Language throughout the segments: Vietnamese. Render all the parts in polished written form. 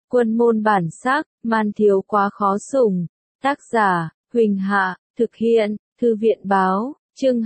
Quân môn bản sắc, man thiếu quá khó sủng. Tác giả, Huỳnh Hạ, thực hiện, Thư viện báo, chương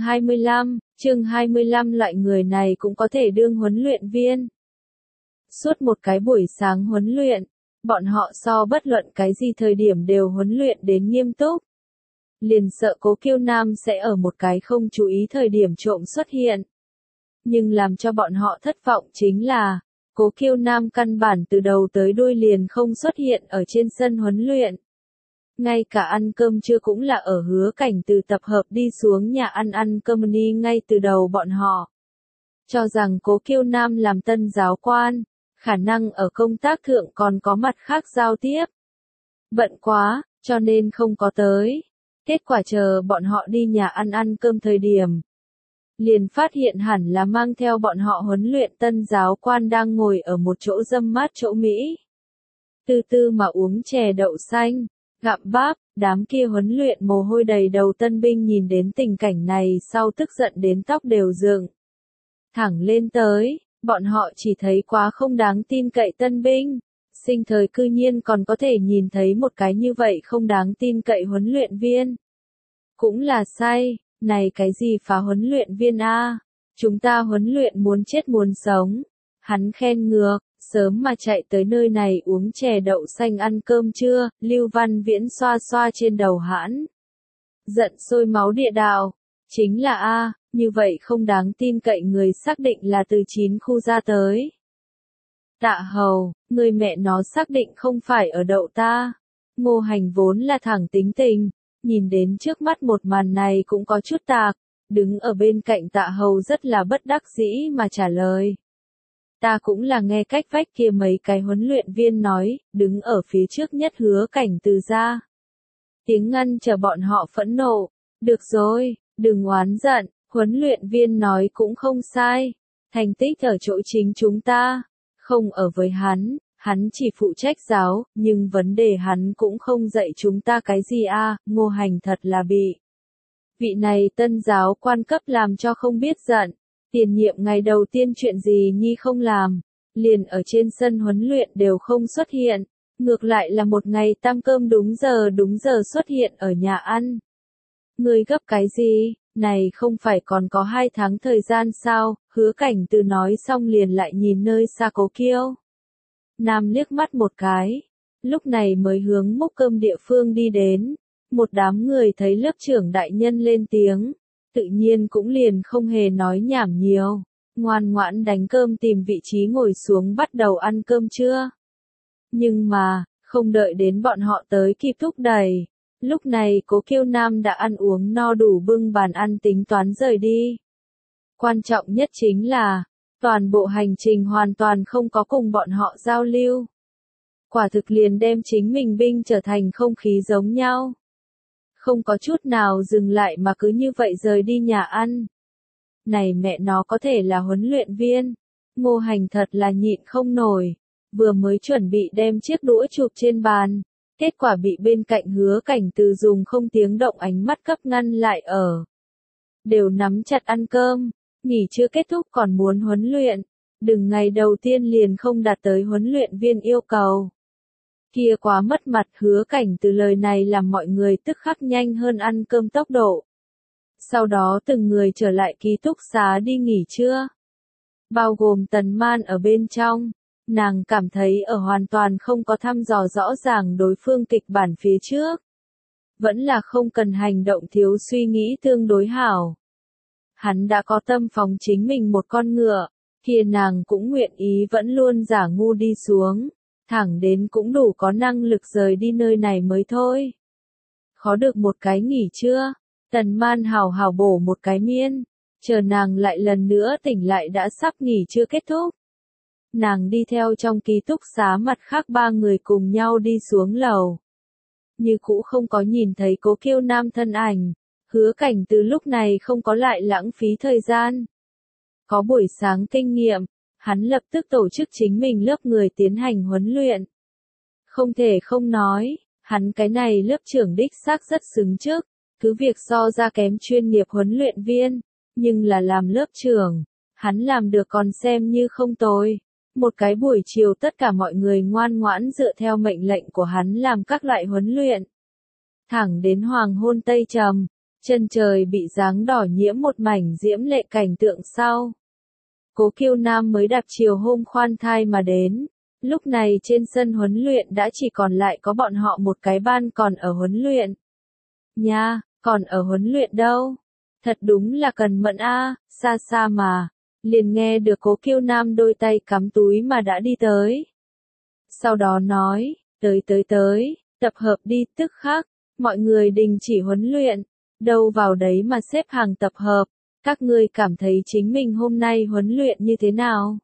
25, loại người này cũng có thể đương huấn luyện viên. Suốt một cái buổi sáng huấn luyện, bọn họ so bất luận cái gì thời điểm đều huấn luyện đến nghiêm túc. Liền sợ Cố Kiêu Nam sẽ ở một cái không chú ý thời điểm trộm xuất hiện. Nhưng làm cho bọn họ thất vọng chính là, Cố Kiêu Nam căn bản từ đầu tới đuôi liền không xuất hiện ở trên sân huấn luyện. Ngay cả ăn cơm trưa cũng là ở Hứa Cảnh từ tập hợp đi xuống nhà ăn cơm ni ngay từ đầu bọn họ. Cho rằng Cố Kiêu Nam làm tân giáo quan, khả năng ở công tác thượng còn có mặt khác giao tiếp. Bận quá, cho nên không có tới. Kết quả chờ bọn họ đi nhà ăn cơm thời điểm. Liền phát hiện hẳn là mang theo bọn họ huấn luyện tân giáo quan đang ngồi ở một chỗ râm mát chỗ Mỹ. Từ từ mà uống chè đậu xanh, gặm bắp, đám kia huấn luyện mồ hôi đầy đầu tân binh nhìn đến tình cảnh này sau tức giận đến tóc đều dựng. Thẳng lên tới, bọn họ chỉ thấy quá không đáng tin cậy tân binh. Sinh thời cư nhiên còn có thể nhìn thấy một cái như vậy không đáng tin cậy huấn luyện viên. Cũng là say, này cái gì phá huấn luyện viên a? Chúng ta huấn luyện muốn chết muốn sống. Hắn khen ngược, sớm mà chạy tới nơi này uống chè đậu xanh ăn cơm trưa, Lưu Văn Viễn xoa xoa trên đầu hãn. Giận sôi máu địa đạo, chính là a, như vậy không đáng tin cậy người xác định là từ 9 khu ra tới. Tạ Hầu, người mẹ nó xác định không phải ở đậu ta. Ngô Hành vốn là thẳng tính tình, nhìn đến trước mắt một màn này cũng có chút tạc, đứng ở bên cạnh Tạ Hầu rất là bất đắc dĩ mà trả lời. Ta cũng là nghe cách vách kia mấy cái huấn luyện viên nói, đứng ở phía trước nhất Hứa Cảnh từ ra. Tiếng ngăn chờ bọn họ phẫn nộ, được rồi, đừng oán giận, huấn luyện viên nói cũng không sai, thành tích ở chỗ chính chúng ta. Không ở với hắn chỉ phụ trách giáo, nhưng vấn đề hắn cũng không dạy chúng ta cái gì a. Ngô Hành thật là bị vị này tân giáo quan cấp làm cho không biết giận. Tiền nhiệm ngày đầu tiên chuyện gì nhi không làm, liền ở trên sân huấn luyện đều không xuất hiện, ngược lại là một ngày tam cơm đúng giờ xuất hiện ở nhà ăn. Người gấp cái gì, này không phải còn có 2 tháng thời gian sao? Hứa Cảnh từ nói xong liền lại nhìn nơi xa Cố Kiêu Nam liếc mắt một cái, lúc này mới hướng múc cơm địa phương đi đến. Một đám người thấy lớp trưởng đại nhân lên tiếng, tự nhiên cũng liền không hề nói nhảm nhiều, ngoan ngoãn đánh cơm tìm vị trí ngồi xuống bắt đầu ăn cơm trưa. Nhưng mà, không đợi đến bọn họ tới kịp thúc đẩy, lúc này Cố Kiêu Nam đã ăn uống no đủ bưng bàn ăn tính toán rời đi. Quan trọng nhất chính là, toàn bộ hành trình hoàn toàn không có cùng bọn họ giao lưu. Quả thực liền đem chính mình binh trở thành không khí giống nhau. Không có chút nào dừng lại mà cứ như vậy rời đi nhà ăn. Này mẹ nó có thể là huấn luyện viên. Ngô Hành thật là nhịn không nổi. Vừa mới chuẩn bị đem chiếc đũa chụp trên bàn. Kết quả bị bên cạnh Hứa Cảnh từ dùng không tiếng động ánh mắt cấp ngăn lại ở. Đều nắm chặt ăn cơm. Nghỉ chưa kết thúc còn muốn huấn luyện. Đừng ngày đầu tiên liền không đạt tới huấn luyện viên yêu cầu. Kia quá mất mặt. Hứa Cảnh từ lời này làm mọi người tức khắc nhanh hơn ăn cơm tốc độ. Sau đó từng người trở lại ký túc xá đi nghỉ trưa. Bao gồm Tần Man ở bên trong. Nàng cảm thấy ở hoàn toàn không có thăm dò rõ ràng đối phương kịch bản phía trước. Vẫn là không cần hành động thiếu suy nghĩ tương đối hảo. Hắn đã có tâm phóng chính mình một con ngựa, kia nàng cũng nguyện ý vẫn luôn giả ngu đi xuống, thẳng đến cũng đủ có năng lực rời đi nơi này mới thôi. Khó được một cái nghỉ trưa, Tần Man hào hào bổ một cái miên, chờ nàng lại lần nữa tỉnh lại đã sắp nghỉ trưa kết thúc. Nàng đi theo trong ký túc xá mặt khác 3 người cùng nhau đi xuống lầu. Như cũ không có nhìn thấy Cố Kiêu Nam thân ảnh. Hứa Cảnh từ lúc này không có lại lãng phí thời gian. Có buổi sáng kinh nghiệm, hắn lập tức tổ chức chính mình lớp người tiến hành huấn luyện. Không thể không nói, hắn cái này lớp trưởng đích xác rất xứng trước, cứ việc so ra kém chuyên nghiệp huấn luyện viên, nhưng là làm lớp trưởng, hắn làm được còn xem như không tồi. Một cái buổi chiều tất cả mọi người ngoan ngoãn dựa theo mệnh lệnh của hắn làm các loại huấn luyện. Thẳng đến hoàng hôn tây trầm, chân trời bị dáng đỏ nhiễm một mảnh diễm lệ cảnh tượng sau. Cố Kiêu Nam mới đạp chiều hôm khoan thai mà đến. Lúc này trên sân huấn luyện đã chỉ còn lại có bọn họ một cái ban còn ở huấn luyện. Nha, còn ở huấn luyện đâu? Thật đúng là cần mẫn a, xa xa mà. Liền nghe được Cố Kiêu Nam đôi tay cắm túi mà đã đi tới. Sau đó nói, tới, tập hợp đi, tức khắc, mọi người đình chỉ huấn luyện, đâu vào đấy mà xếp hàng tập hợp, các ngươi cảm thấy chính mình hôm nay huấn luyện như thế nào?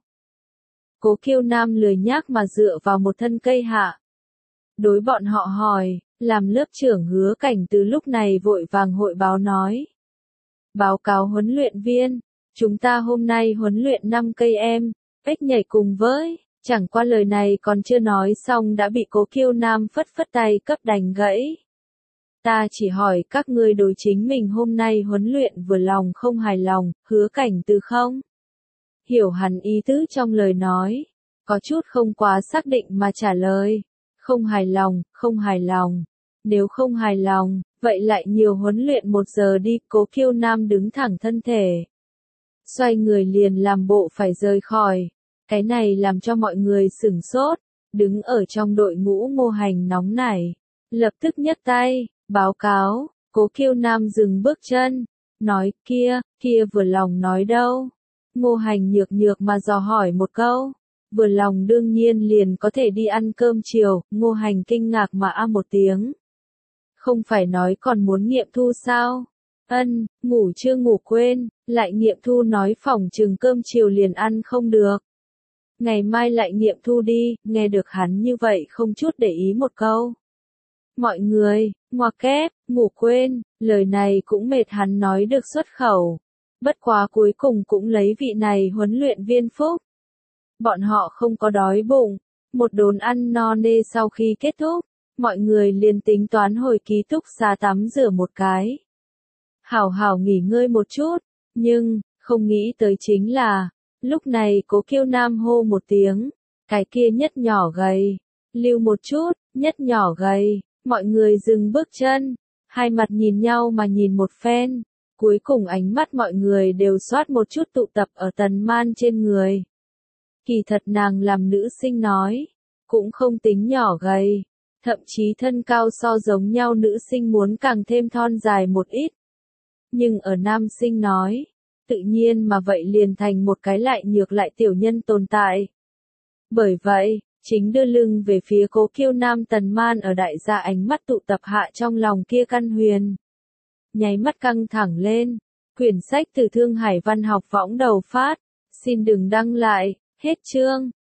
Cố Kiêu Nam lười nhác mà dựa vào một thân cây hạ. Đối bọn họ hỏi, làm lớp trưởng Hứa Cảnh từ lúc này vội vàng hội báo nói. Báo cáo huấn luyện viên, chúng ta hôm nay huấn luyện 5 cây em, ếch nhảy cùng với, chẳng qua lời này còn chưa nói xong đã bị Cố Kiêu Nam phất phất tay cấp đánh gãy. Ta chỉ hỏi các ngươi đối chính mình hôm nay huấn luyện vừa lòng không hài lòng, Hứa Cảnh từ không? Hiểu hẳn ý tứ trong lời nói, có chút không quá xác định mà trả lời. Không hài lòng. Nếu không hài lòng, vậy lại nhiều huấn luyện 1 giờ đi. Cố Kiêu Nam đứng thẳng thân thể. Xoay người liền làm bộ phải rời khỏi. Cái này làm cho mọi người sửng sốt. Đứng ở trong đội ngũ Ngô Hành nóng nảy. Lập tức nhấc tay, báo cáo. Cố Kiêu Nam dừng bước chân. Nói kia vừa lòng nói đâu. Ngô Hành nhược mà dò hỏi một câu. Vừa lòng đương nhiên liền có thể đi ăn cơm chiều. Ngô Hành kinh ngạc mà một tiếng. Không phải nói còn muốn nghiệm thu sao? Ân, ngủ chưa ngủ quên, lại nghiệm thu nói phỏng chừng cơm chiều liền ăn không được. Ngày mai lại nghiệm thu đi, nghe được hắn như vậy không chút để ý một câu. Mọi người, ngoặc kép, ngủ quên, lời này cũng mệt hắn nói được xuất khẩu. Bất quá cuối cùng cũng lấy vị này huấn luyện viên phúc. Bọn họ không có đói bụng, một đốn ăn no nê sau khi kết thúc, mọi người liền tính toán hồi ký túc xá tắm rửa một cái. Hảo nghỉ ngơi một chút, nhưng, không nghĩ tới chính là, lúc này Cố Kiêu Nam hô một tiếng, cái kia nhất nhỏ gầy, lưu một chút, nhất nhỏ gầy, mọi người dừng bước chân, hai mặt nhìn nhau mà nhìn một phen, cuối cùng ánh mắt mọi người đều xoát một chút tụ tập ở Tần Man trên người. Kỳ thật nàng làm nữ sinh nói, cũng không tính nhỏ gầy, thậm chí thân cao so giống nhau nữ sinh muốn càng thêm thon dài một ít. Nhưng ở nam sinh nói, tự nhiên mà vậy liền thành một cái lại nhược lại tiểu nhân tồn tại. Bởi vậy, chính đưa lưng về phía Cố Kiêu Nam Tần Man ở đại gia ánh mắt tụ tập hạ trong lòng kia căn huyền. Nháy mắt căng thẳng lên, quyển sách từ Thương Hải Văn học võng đầu phát, xin đừng đăng lại, hết chương.